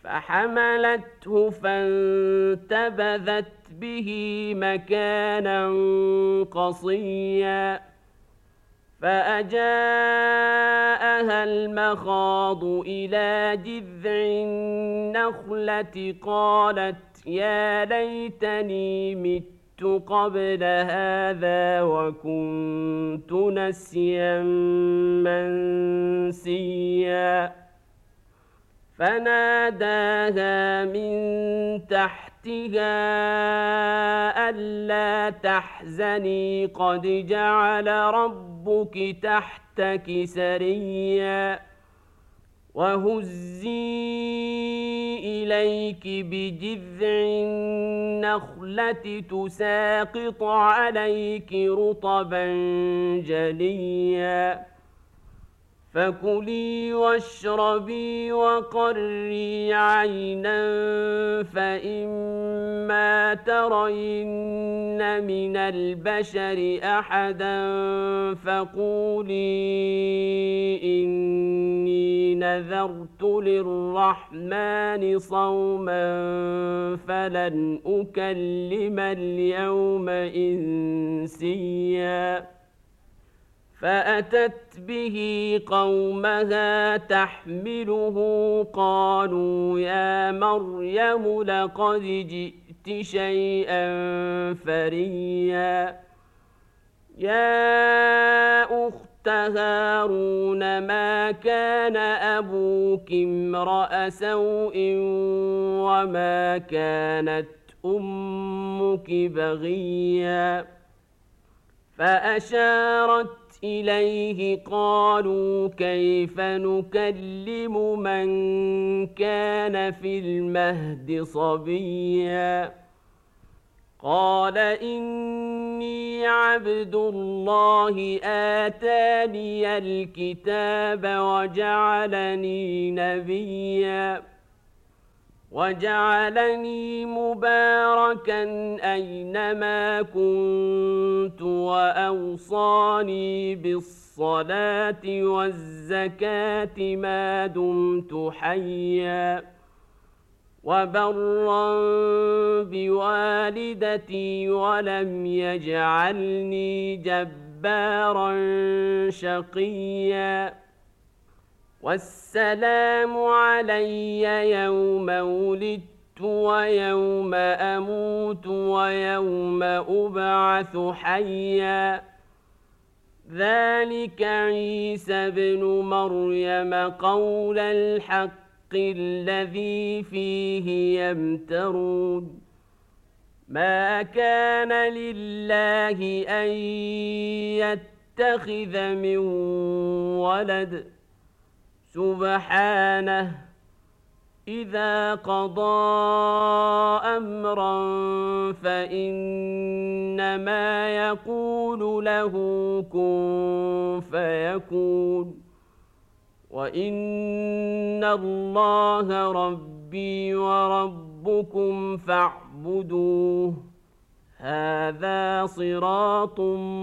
فحملته فانتبذت به مكانا قصيا فأجاءها المخاض إلى جذع النخلة قالت يا ليتني مت قبل هذا وكنت نسيا منسيا فناداها من تحتها ألا تحزني قد جعل ربك تحتك سريا وهزي إليك بجذع النخلة تساقط عليك رطبا جنيا فكلي واشربي وقري عينا فإما ترين من البشر أحدا فقولي إني نذرت للرحمن صوما فلن أكلم اليوم إنسيا فأتت به قومها تحمله قالوا يا مريم لقد جئت شيئا فريا يا أخت هارون ما كان أبوك امرأ سوء وما كانت أمك بغيا فأشارت إليه قالوا كيف نكلم من كان في المهد صبيا قال إني عبد الله آتاني الكتاب وجعلني نبيا وجعلني مباركا أينما كنت وأوصاني بالصلاة والزكاة ما دمت حيا وبرا بوالدتي ولم يجعلني جبارا شقيا والسلام علي يوم ولدت ويوم أموت ويوم أبعث حيا ذلك عيسى بن مريم قول الحق الذي فيه يمترون ما كان لله أن يتخذ من ولد سبحانه إذا قضى أمرا فإنما يقول له كن فيكون وإن الله ربي وربكم فاعبدوه هذا صراط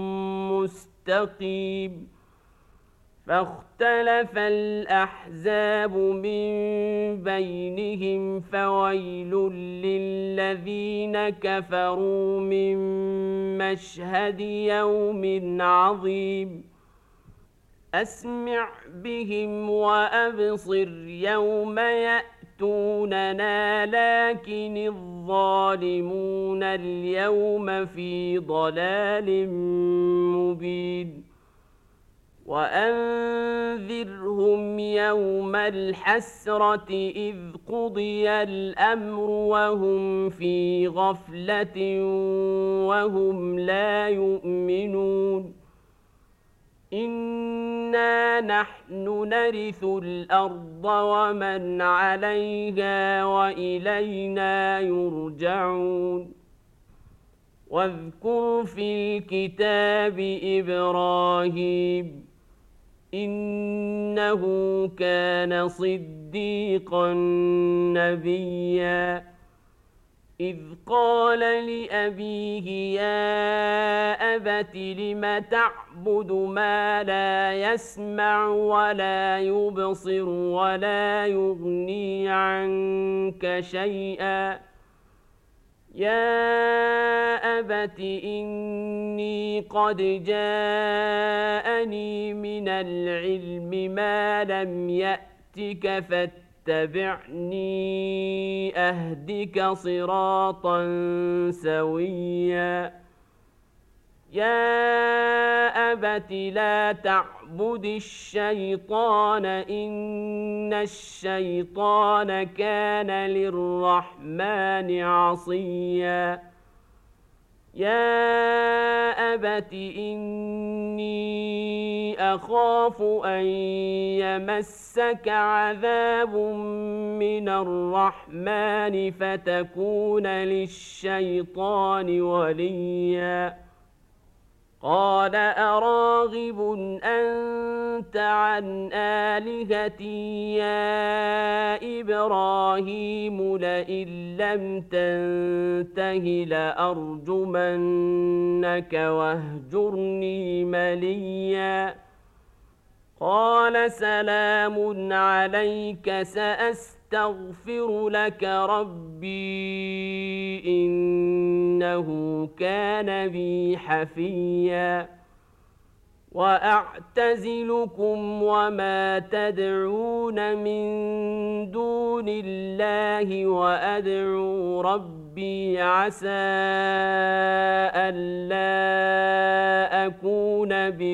مستقيم فاختلف الأحزاب من بينهم فويل للذين كفروا من مشهد يوم عظيم أسمع بهم وأبصر يوم يأتوننا لكن الظالمون اليوم في ضلال مبين وأنذرهم يوم الحسرة إذ قضي الأمر وهم في غفلة وهم لا يؤمنون إنا نحن نرث الأرض ومن عليها وإلينا يرجعون واذكر في الكتاب إبراهيم إنه كان صديقا نبيا إذ قال لأبيه يا أبت لم تعبد ما لا يسمع ولا يبصر ولا يغني عنك شيئا يا أبت إني قد جاءني من العلم ما لم يأتك فاتبعني أهدك صراطا سويا يا أبت لا تعبد الشيطان إن الشيطان كان للرحمن عصيا يا أبت إني أخاف أن يمسك عذاب من الرحمن فتكون للشيطان وليا قال أراغب أنت عن آلهتي يا إبراهيم لئن لم تنته لأرجمنك واهجرني مليا قال سلام عليك سأستغفر لك ربي إنه كان بي حفيا وأعتزلكم وما تدعون من دون الله وأدعو ربي عسى ألا أكون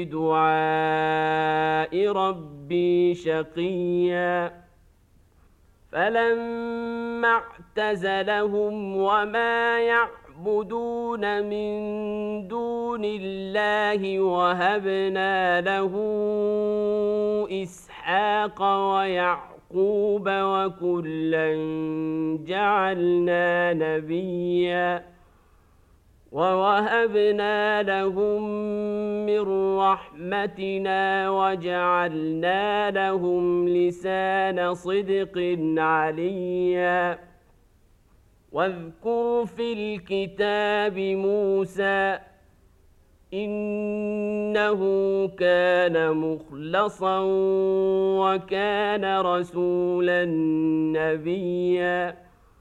بدعاء ربي شقيا فلما اعتزلهم وما يعبدون من دون الله وهبنا له إسحاق ويعقوب وكلا جعلنا نبيا ووهبنا لهم من رحمتنا وجعلنا لهم لسان صدق عليا واذكر في الكتاب موسى إنه كان مخلصا وكان رسولا نبيا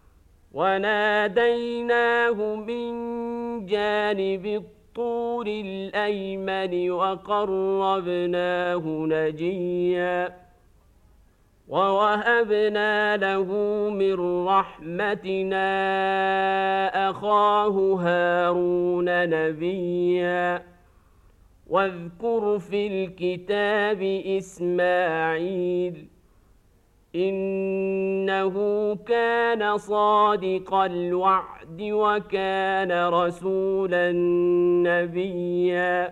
وناديناه من جانب الطور الأيمن وقربناه نجيا ووهبنا له من رحمتنا أخاه هارون نبيا واذكر في الكتاب إسماعيل إنه كان صادق الوعد وكان رسولا نبيا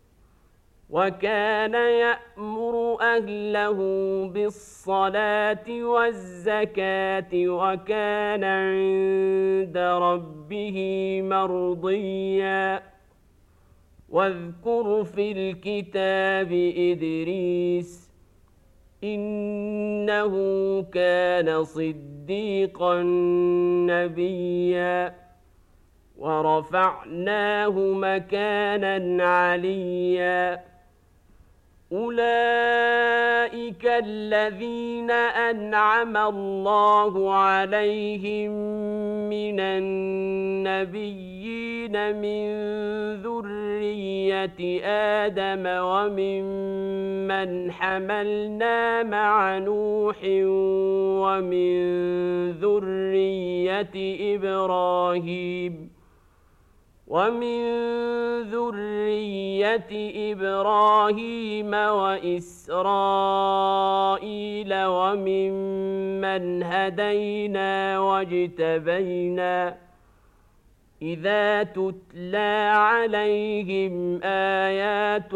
وكان يأمر أهله بالصلاة والزكاة وكان عند ربه مرضيا واذكر في الكتاب إدريس إنه كان صديقا نبيا ورفعناه مكانا عليا أولئك الذين أنعم الله عليهم من النبيين من ذرية آدم وممن حملنا مع نوح ومن ذرية إبراهيم وإسرائيل وممن هدينا واجتبينا إذا تتلى عليهم آيات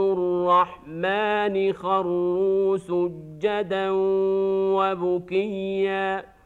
الرحمن خروا سجدا وبكيا